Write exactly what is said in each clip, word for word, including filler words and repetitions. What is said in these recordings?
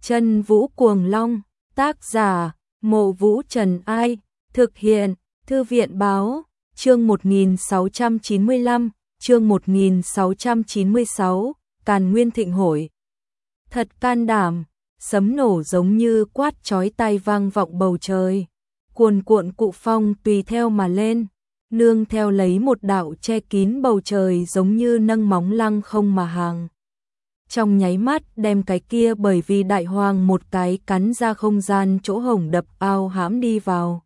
Chân Vũ Cuồng Long, tác giả, Mộ Vũ Trần Ai, thực hiện, Thư viện Báo, chương một nghìn sáu trăm chín mươi lăm, chương một nghìn sáu trăm chín mươi sáu, Càn Nguyên Thịnh Hội. Thật can đảm, sấm nổ giống như quát chói tai vang vọng bầu trời, cuồn cuộn cụ phong tùy theo mà lên, nương theo lấy một đạo che kín bầu trời giống như nâng móng lăng không mà hàng. Trong nháy mắt đem cái kia bởi vì đại hoàng một cái cắn ra không gian chỗ hổng đập ao hãm đi vào.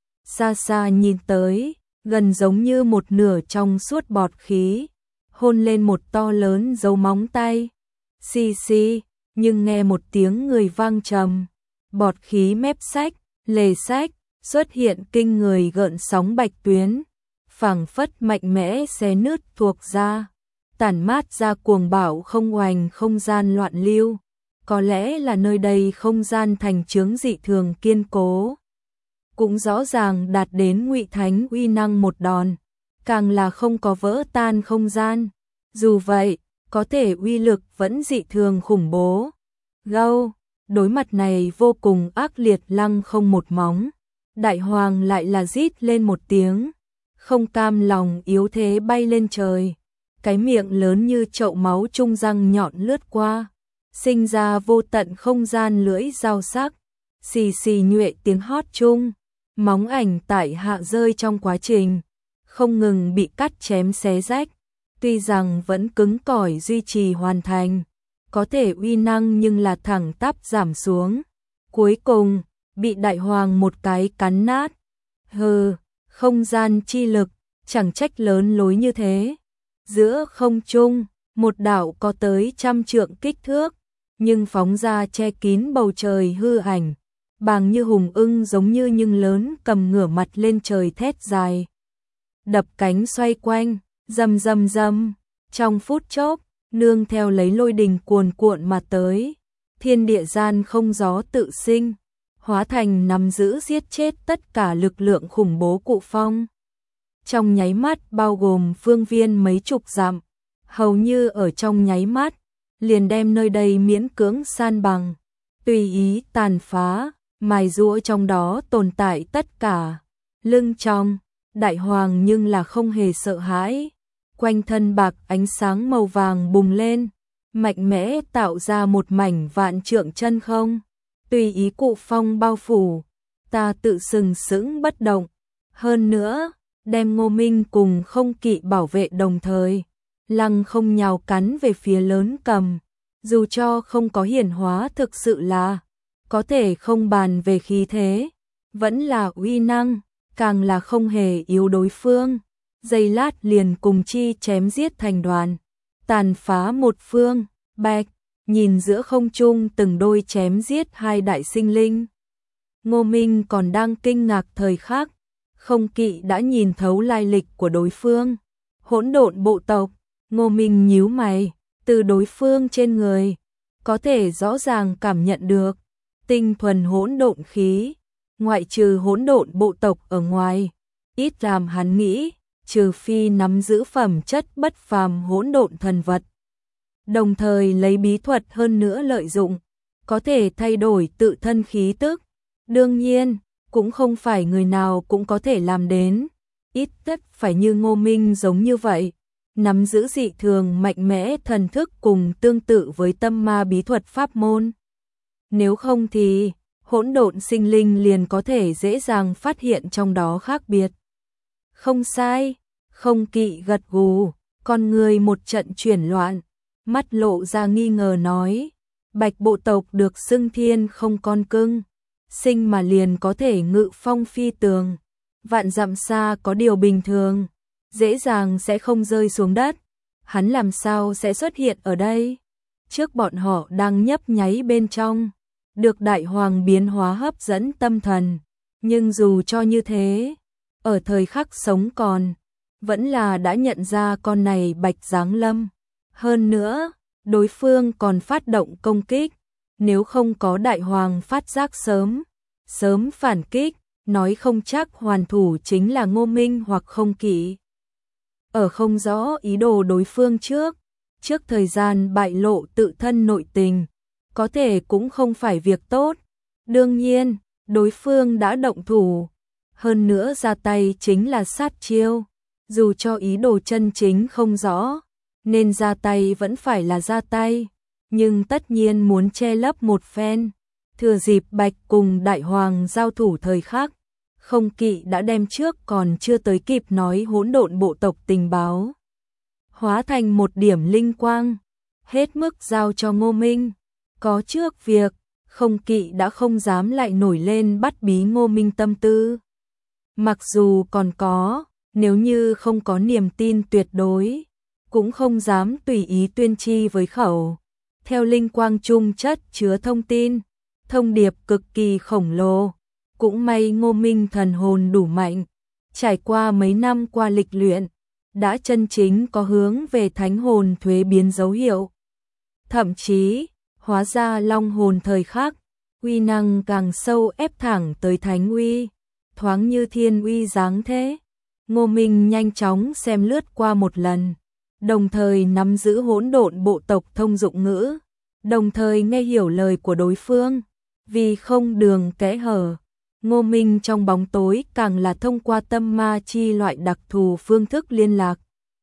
Xa xa nhìn tới, gần giống như một nửa trong suốt bọt khí, hôn lên một to lớn dấu móng tay. Xì xì, nhưng nghe một tiếng người vang trầm, bọt khí mép sách, lề sách, xuất hiện kinh người gợn sóng bạch tuyến, phảng phất mạnh mẽ xé nứt thuộc ra, tản mát ra cuồng bạo không oành không gian loạn lưu. Có lẽ là nơi đây không gian thành chướng dị thường kiên cố, cũng rõ ràng đạt đến ngụy thánh uy năng một đòn, càng là không có vỡ tan không gian. Dù vậy, có thể uy lực vẫn dị thường khủng bố. Gâu, đối mặt này vô cùng ác liệt lăng không một móng, đại hoàng lại là rít lên một tiếng, không cam lòng yếu thế bay lên trời, cái miệng lớn như chậu máu trung răng nhọn lướt qua, sinh ra vô tận không gian lưỡi dao sắc, xì xì nhuệ tiếng hót chung, móng ảnh tại hạ rơi trong quá trình, không ngừng bị cắt chém xé rách, tuy rằng vẫn cứng cỏi duy trì hoàn thành, có thể uy năng nhưng là thẳng tắp giảm xuống, cuối cùng, bị đại hoàng một cái cắn nát. Hừ, không gian chi lực, chẳng trách lớn lối như thế. Giữa không trung, một đạo có tới trăm trượng kích thước, nhưng phóng ra che kín bầu trời hư ảnh, bàng như hùng ưng giống như nhưng lớn cầm ngửa mặt lên trời thét dài. Đập cánh xoay quanh, rầm rầm rầm, trong phút chốc, nương theo lấy lôi đình cuồn cuộn mà tới, thiên địa gian không gió tự sinh, hóa thành nắm giữ giết chết tất cả lực lượng khủng bố cụ phong. Trong nháy mắt bao gồm phương viên mấy chục dặm, hầu như ở trong nháy mắt, liền đem nơi đây miễn cưỡng san bằng, tùy ý tàn phá, mài giũa trong đó tồn tại tất cả. Lưng trong, đại hoàng nhưng là không hề sợ hãi, quanh thân bạc ánh sáng màu vàng bùng lên, mạnh mẽ tạo ra một mảnh vạn trượng chân không, tùy ý cụ phong bao phủ, ta tự sừng sững bất động. Hơn nữa, đem Ngô Minh cùng Không Kỵ bảo vệ đồng thời, lăng không nhào cắn về phía lớn cầm, dù cho không có hiển hóa thực sự là, có thể không bàn về khí thế, vẫn là uy năng, càng là không hề yếu đối phương, giây lát liền cùng chi chém giết thành đoàn, tàn phá một phương. Bạch, nhìn giữa không trung từng đôi chém giết hai đại sinh linh. Ngô Minh còn đang kinh ngạc thời khắc, Không Kỵ đã nhìn thấu lai lịch của đối phương. Hỗn độn bộ tộc, Ngô Minh nhíu mày, từ đối phương trên người, có thể rõ ràng cảm nhận được tinh thuần hỗn độn khí, ngoại trừ hỗn độn bộ tộc ở ngoài, ít làm hắn nghĩ, trừ phi nắm giữ phẩm chất bất phàm hỗn độn thần vật, đồng thời lấy bí thuật hơn nữa lợi dụng, có thể thay đổi tự thân khí tức. Đương nhiên, cũng không phải người nào cũng có thể làm đến, ít nhất phải như Ngô Minh giống như vậy, nắm giữ dị thường mạnh mẽ thần thức cùng tương tự với tâm ma bí thuật pháp môn. Nếu không thì, hỗn độn sinh linh liền có thể dễ dàng phát hiện trong đó khác biệt. Không sai, Không Kỵ gật gù, con người một trận chuyển loạn, mắt lộ ra nghi ngờ nói, Bạch bộ tộc được xưng thiên không con cưng, sinh mà liền có thể ngự phong phi tường, vạn dặm xa có điều bình thường, dễ dàng sẽ không rơi xuống đất, hắn làm sao sẽ xuất hiện ở đây? Trước bọn họ đang nhấp nháy bên trong, được đại hoàng biến hóa hấp dẫn tâm thần, nhưng dù cho như thế, ở thời khắc sống còn, vẫn là đã nhận ra con này Bạch giáng lâm. Hơn nữa, đối phương còn phát động công kích, nếu không có đại hoàng phát giác sớm, sớm phản kích, nói không chắc hoàn thủ chính là Ngô Minh hoặc Không Kỵ. Ở không rõ ý đồ đối phương trước, trước thời gian bại lộ tự thân nội tình, có thể cũng không phải việc tốt. Đương nhiên, đối phương đã động thủ, hơn nữa ra tay chính là sát chiêu, dù cho ý đồ chân chính không rõ, nên ra tay vẫn phải là ra tay, nhưng tất nhiên muốn che lấp một phen. Thừa dịp Bạch cùng Đại Hoàng giao thủ thời khắc, Không Kỵ đã đem trước còn chưa tới kịp nói hỗn độn bộ tộc tình báo, hóa thành một điểm linh quang, hết mức giao cho Ngô Minh. Có trước việc, Không Kỵ đã không dám lại nổi lên bắt bí Ngô Minh tâm tư. Mặc dù còn có, nếu như không có niềm tin tuyệt đối, cũng không dám tùy ý tuyên chi với khẩu. Theo linh quang trung chất chứa thông tin, thông điệp cực kỳ khổng lồ. Cũng may Ngô Minh thần hồn đủ mạnh, trải qua mấy năm qua lịch luyện, đã chân chính có hướng về thánh hồn thuế biến dấu hiệu. Thậm chí, hóa ra long hồn thời khắc, uy năng càng sâu ép thẳng tới thánh uy, thoáng như thiên uy dáng thế. Ngô Minh nhanh chóng xem lướt qua một lần, đồng thời nắm giữ hỗn độn bộ tộc thông dụng ngữ, đồng thời nghe hiểu lời của đối phương, vì không đường kẽ hở. Ngô Minh trong bóng tối càng là thông qua tâm ma chi loại đặc thù phương thức liên lạc,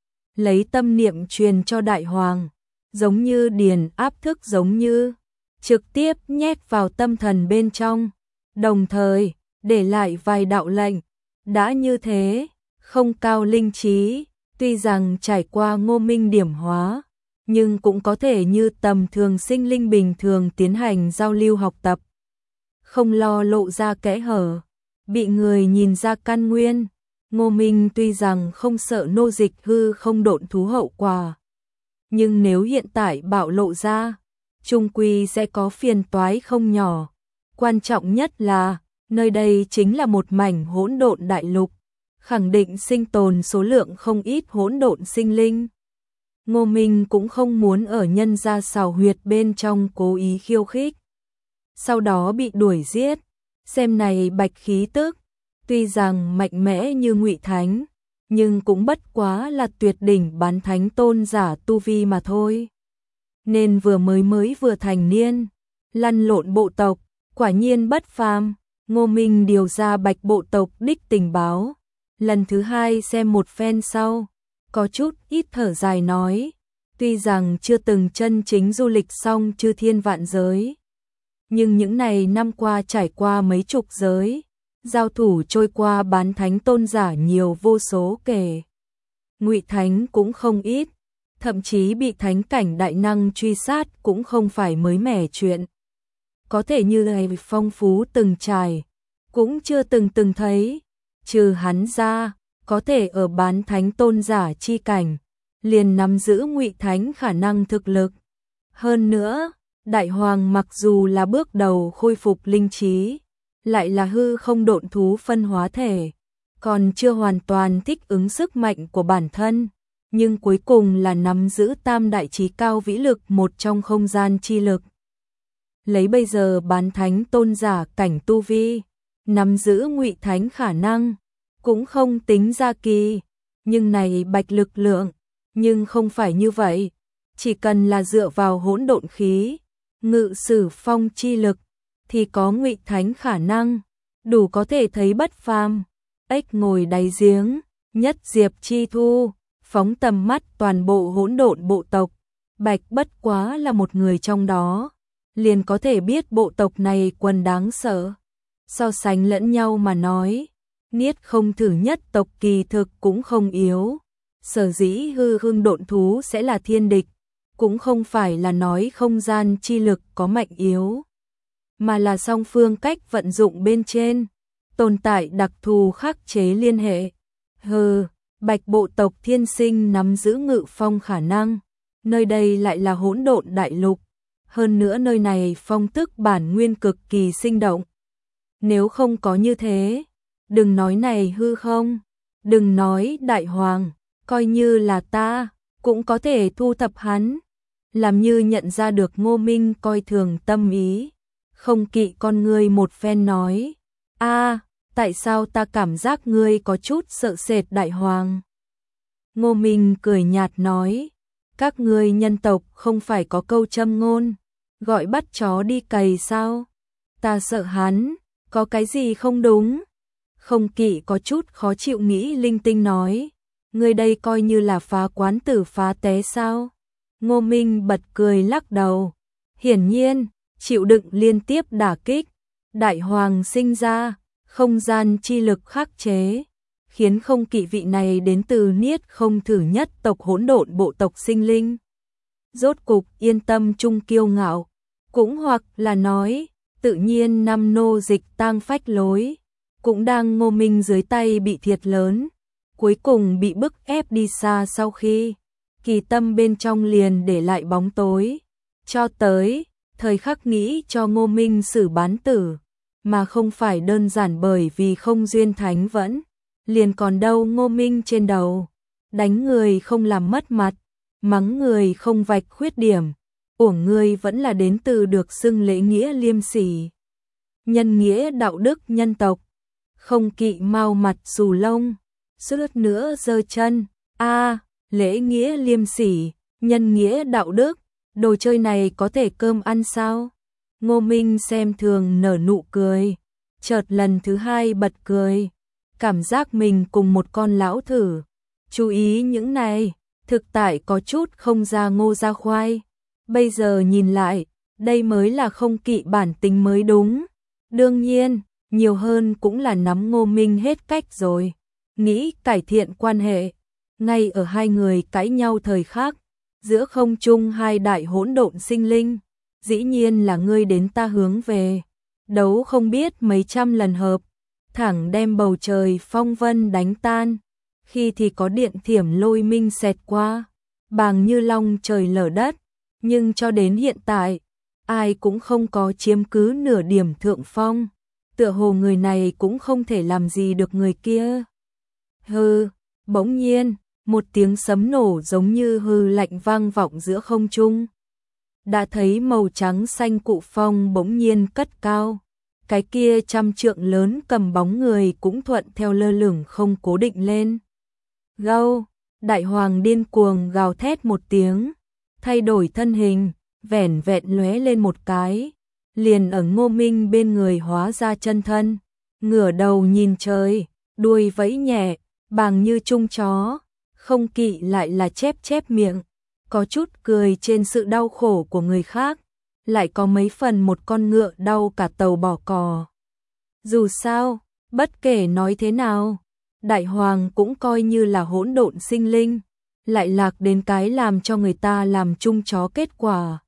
lấy tâm niệm truyền cho Đại Hoàng, giống như điền áp thức, giống như trực tiếp nhét vào tâm thần bên trong, đồng thời để lại vài đạo lệnh. Đã như thế, không cao linh trí, tuy rằng trải qua Ngô Minh điểm hóa, nhưng cũng có thể như tầm thường sinh linh bình thường tiến hành giao lưu học tập, không lo lộ ra kẽ hở, bị người nhìn ra căn nguyên. Ngô Minh tuy rằng không sợ nô dịch hư không độn thú hậu quả, nhưng nếu hiện tại bạo lộ ra, chung quy sẽ có phiền toái không nhỏ. Quan trọng nhất là, nơi đây chính là một mảnh hỗn độn đại lục, khẳng định sinh tồn số lượng không ít hỗn độn sinh linh. Ngô Minh cũng không muốn ở nhân gia xào huyệt bên trong cố ý khiêu khích, sau đó bị đuổi giết. Xem này bạch khí tức, tuy rằng mạnh mẽ như Ngụy Thánh, nhưng cũng bất quá là tuyệt đỉnh bán thánh tôn giả tu vi mà thôi. Nên vừa mới mới vừa thành niên, lăn lộn bộ tộc, quả nhiên bất phàm. Ngô Minh điều ra bạch bộ tộc đích tình báo, lần thứ hai xem một phen sau, có chút ít thở dài nói, tuy rằng chưa từng chân chính du lịch xong chư thiên vạn giới, nhưng những này năm qua trải qua mấy chục giới, giao thủ trôi qua bán thánh tôn giả nhiều vô số kể. Ngụy Thánh cũng không ít, thậm chí bị thánh cảnh đại năng truy sát cũng không phải mới mẻ chuyện. Có thể như này phong phú từng trải, cũng chưa từng từng thấy, trừ hắn ra, có thể ở bán thánh tôn giả chi cảnh, liền nắm giữ Ngụy Thánh khả năng thực lực. Hơn nữa, Đại Hoàng mặc dù là bước đầu khôi phục linh trí, lại là hư không độn thú phân hóa thể, còn chưa hoàn toàn thích ứng sức mạnh của bản thân, nhưng cuối cùng là nắm giữ tam đại trí cao vĩ lực một trong không gian chi lực. Lấy bây giờ bán thánh tôn giả cảnh tu vi, nắm giữ Ngụy Thánh khả năng, cũng không tính ra kỳ, nhưng này bạch lực lượng, nhưng không phải như vậy, chỉ cần là dựa vào hỗn độn khí, ngự sử phong chi lực, thì có Ngụy Thánh khả năng, đủ có thể thấy bất phàm. Ếch ngồi đáy giếng, nhất diệp chi thu, phóng tầm mắt toàn bộ hỗn độn bộ tộc, bạch bất quá là một người trong đó, liền có thể biết bộ tộc này quần đáng sợ. So sánh lẫn nhau mà nói, Niết không thử nhất tộc kỳ thực cũng không yếu, sở dĩ hư hưng độn thú sẽ là thiên địch, cũng không phải là nói không gian chi lực có mạnh yếu, mà là song phương cách vận dụng bên trên, tồn tại đặc thù khắc chế liên hệ. Hừ, bạch bộ tộc thiên sinh nắm giữ ngự phong khả năng, nơi đây lại là hỗn độn đại lục, hơn nữa nơi này phong tức bản nguyên cực kỳ sinh động. Nếu không có như thế, đừng nói này hư không, đừng nói Đại Hoàng, coi như là ta, cũng có thể thu thập hắn. Làm như nhận ra được Ngô Minh coi thường tâm ý, Không Kỵ con ngươi một phen nói, a, tại sao ta cảm giác ngươi có chút sợ sệt Đại Hoàng? Ngô Minh cười nhạt nói, các ngươi nhân tộc không phải có câu châm ngôn, gọi bắt chó đi cày sao? Ta sợ hắn, có cái gì không đúng? Không Kỵ có chút khó chịu nghĩ linh tinh nói, ngươi đây coi như là phá quán tử phá té sao? Ngô Minh bật cười lắc đầu, hiển nhiên, chịu đựng liên tiếp đả kích, đại hoàng sinh ra, không gian chi lực khắc chế, khiến Không Kỵ vị này đến từ Niết Không thử nhất tộc hỗn độn bộ tộc sinh linh. Rốt cục yên tâm chung kiêu ngạo, cũng hoặc là nói, tự nhiên năm nô dịch tang phách lối, cũng đang Ngô Minh dưới tay bị thiệt lớn, cuối cùng bị bức ép đi xa sau khi kỳ tâm bên trong liền để lại bóng tối, cho tới thời khắc nghĩ cho Ngô Minh xử bán tử, mà không phải đơn giản bởi vì không duyên thánh vẫn, liền còn đâu Ngô Minh trên đầu, đánh người không làm mất mặt, mắng người không vạch khuyết điểm, uổng ngươi vẫn là đến từ được xưng lễ nghĩa liêm sỉ, nhân nghĩa đạo đức nhân tộc. Không Kỵ mau mặt xù lông, suýt nữa giơ chân, a lễ nghĩa liêm sỉ, nhân nghĩa đạo đức, đồ chơi này có thể cơm ăn sao? Ngô Minh xem thường nở nụ cười, chợt lần thứ hai bật cười, cảm giác mình cùng một con lão thử, chú ý những này, thực tại có chút không ra ngô ra khoai, bây giờ nhìn lại, đây mới là Không Kỵ bản tính mới đúng, đương nhiên, nhiều hơn cũng là nắm Ngô Minh hết cách rồi, nghĩ cải thiện quan hệ, ngay ở hai người cãi nhau thời khắc, giữa không trung hai đại hỗn độn sinh linh, dĩ nhiên là ngươi đến ta hướng về, đấu không biết mấy trăm lần hợp, thẳng đem bầu trời phong vân đánh tan, khi thì có điện thiểm lôi minh xẹt qua, bàng như long trời lở đất, nhưng cho đến hiện tại, ai cũng không có chiếm cứ nửa điểm thượng phong, tựa hồ người này cũng không thể làm gì được người kia. Hừ, bỗng nhiên, một tiếng sấm nổ giống như hư lạnh vang vọng giữa không trung. Đã thấy màu trắng xanh cụ phong bỗng nhiên cất cao, cái kia trăm trượng lớn cầm bóng người cũng thuận theo lơ lửng không cố định lên. Gâu, đại hoàng điên cuồng gào thét một tiếng, thay đổi thân hình, vẻn vẹn lóe lên một cái, liền ở Ngô Minh bên người hóa ra chân thân, ngửa đầu nhìn trời, đuôi vẫy nhẹ, bàng như trung chó. Không Kỵ lại là chép chép miệng, có chút cười trên sự đau khổ của người khác, lại có mấy phần một con ngựa đau cả tàu bỏ cò. Dù sao, bất kể nói thế nào, đại hoàng cũng coi như là hỗn độn sinh linh, lại lạc đến cái làm cho người ta làm chung chó kết quả.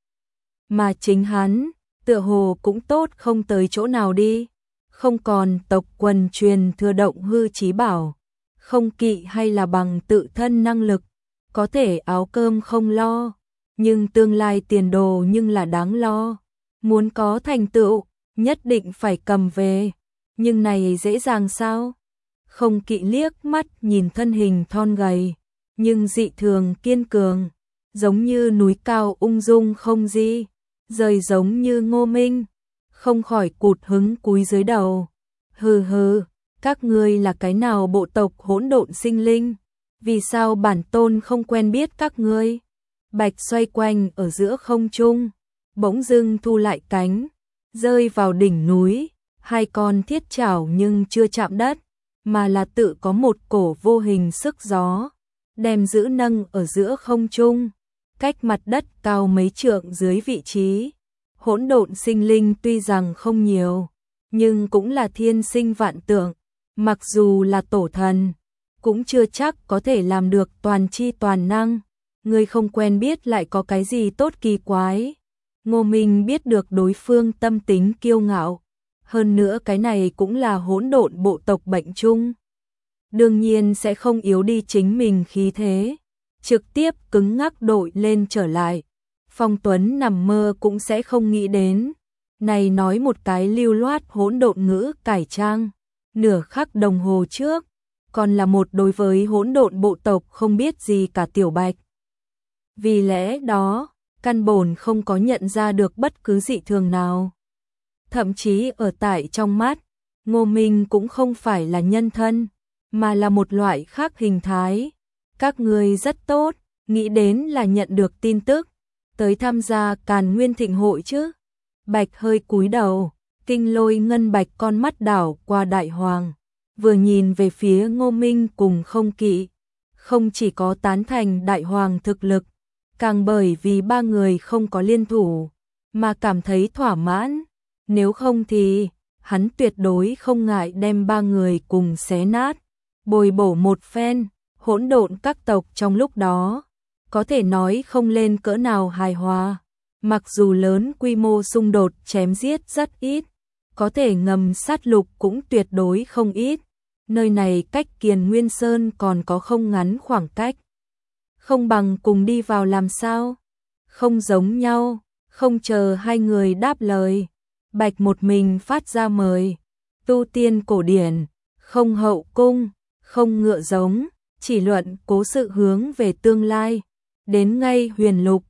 Mà chính hắn, tựa hồ cũng tốt không tới chỗ nào đi, không còn tộc quần truyền thừa động hư chí bảo. Không Kỵ hay là bằng tự thân năng lực, có thể áo cơm không lo, nhưng tương lai tiền đồ nhưng là đáng lo. Muốn có thành tựu, nhất định phải cầm về, nhưng này dễ dàng sao? Không Kỵ liếc mắt nhìn thân hình thon gầy, nhưng dị thường kiên cường, giống như núi cao ung dung không di, rời giống như Ngô Minh, không khỏi cụt hứng cúi dưới đầu. Hừ hừ. Các ngươi là cái nào bộ tộc hỗn độn sinh linh? Vì sao bản tôn không quen biết các ngươi? Bạch xoay quanh ở giữa không trung, bỗng dưng thu lại cánh, rơi vào đỉnh núi, hai con thiết chảo nhưng chưa chạm đất, mà là tự có một cổ vô hình sức gió, đem giữ nâng ở giữa không trung, cách mặt đất cao mấy trượng dưới vị trí. Hỗn độn sinh linh tuy rằng không nhiều, nhưng cũng là thiên sinh vạn tượng. Mặc dù là tổ thần, cũng chưa chắc có thể làm được toàn chi toàn năng, người không quen biết lại có cái gì tốt kỳ quái. Ngô Minh biết được đối phương tâm tính kiêu ngạo, hơn nữa cái này cũng là hỗn độn bộ tộc bệnh chung. Đương nhiên sẽ không yếu đi chính mình khí thế, trực tiếp cứng ngắc đội lên trở lại. Phong Tuấn nằm mơ cũng sẽ không nghĩ đến, này nói một cái lưu loát hỗn độn ngữ cải trang. Nửa khắc đồng hồ trước, còn là một đối với hỗn độn bộ tộc không biết gì cả tiểu bạch. Vì lẽ đó, căn bổn không có nhận ra được bất cứ dị thường nào. Thậm chí ở tại trong mắt, Ngô Minh cũng không phải là nhân thân, mà là một loại khác hình thái. Các ngươi rất tốt, nghĩ đến là nhận được tin tức, tới tham gia Càn Nguyên Thịnh hội chứ? Bạch hơi cúi đầu, Kinh Lôi ngân bạch con mắt đảo qua Đại Hoàng, vừa nhìn về phía Ngô Minh cùng Không Kỵ, không chỉ có tán thành Đại Hoàng thực lực, càng bởi vì ba người không có liên thủ, mà cảm thấy thỏa mãn, nếu không thì hắn tuyệt đối không ngại đem ba người cùng xé nát, bồi bổ một phen, hỗn độn các tộc trong lúc đó, có thể nói không lên cỡ nào hài hòa, mặc dù lớn quy mô xung đột chém giết rất ít, có thể ngầm sát lục cũng tuyệt đối không ít, nơi này cách Kiền Nguyên Sơn còn có không ngắn khoảng cách. Không bằng cùng đi vào làm sao? Không giống nhau, không chờ hai người đáp lời. Bạch một mình phát ra mời. Tu tiên cổ điển, không hậu cung, không ngựa giống, chỉ luận cố sự hướng về tương lai. Đến ngay huyền lục,